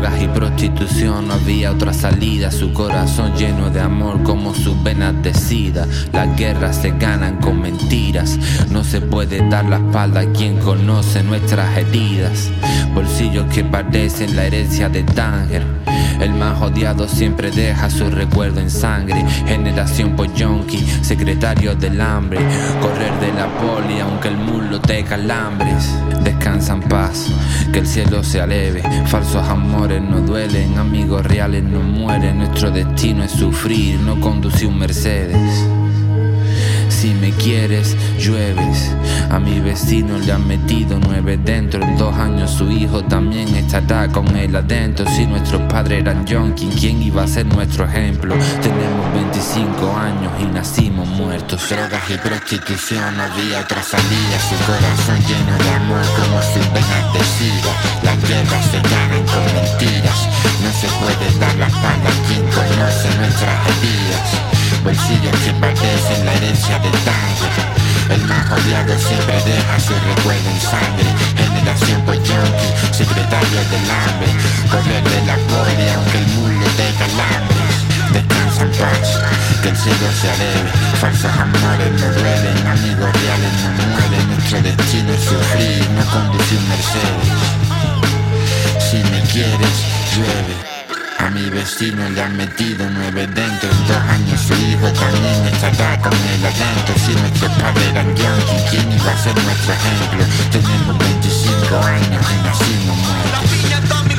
drogas y prostitución, no había otra salida. Su corazón lleno de amor como sus venas de sida. Las guerras se ganan con mentiras, no se puede dar la espalda a quien conoce nuestras heridas. Bolsillos que parecen la herencia de Tánger. El más odiado siempre deja su recuerdo en sangre. Generación poyonqui, secretario del hambre. Correr de la poli aunque el muslo te calambres. Descansa en paz, que el cielo se aleve. Falsos amores no duelen, amigos reales no mueren. Nuestro destino es sufrir, no conducir un Mercedes. Si me quieres, llueves. A mi vecino le han metido 9 dentro. En 2 años su hijo también estará con él adentro. Si nuestros padres eran junkies, ¿quién iba a ser nuestro ejemplo? Tenemos 25 años y nacimos muertos. Drogas y prostitución, no había otra salida. Su corazón lleno de amor como sus venas de sida. Las guerras se ganan con mentiras, no se puede dar la espalda a quien conoce nuestras heridas. Bolsillos que padecen la herencia de Tánger. El más odiado siempre deja su recuerdo en sangre. Generación poyonqui, secretario del hambre. Correr de la poli aunque el muslo te calambres. Descansa en paz, que el cielo se aleve. Falsos amores no duelen, amigos reales no mueren. Nuestro destino es sufrir, no conducir un Mercedes. Si me quieres, llueve. A mi vecino le han metido 9 dentro. En 2 años su hijo también estará con él adentro. Si nuestros padres eran junkies, ¿quién iba a ser nuestro ejemplo? Tenemos 25 años y nacimos muertos.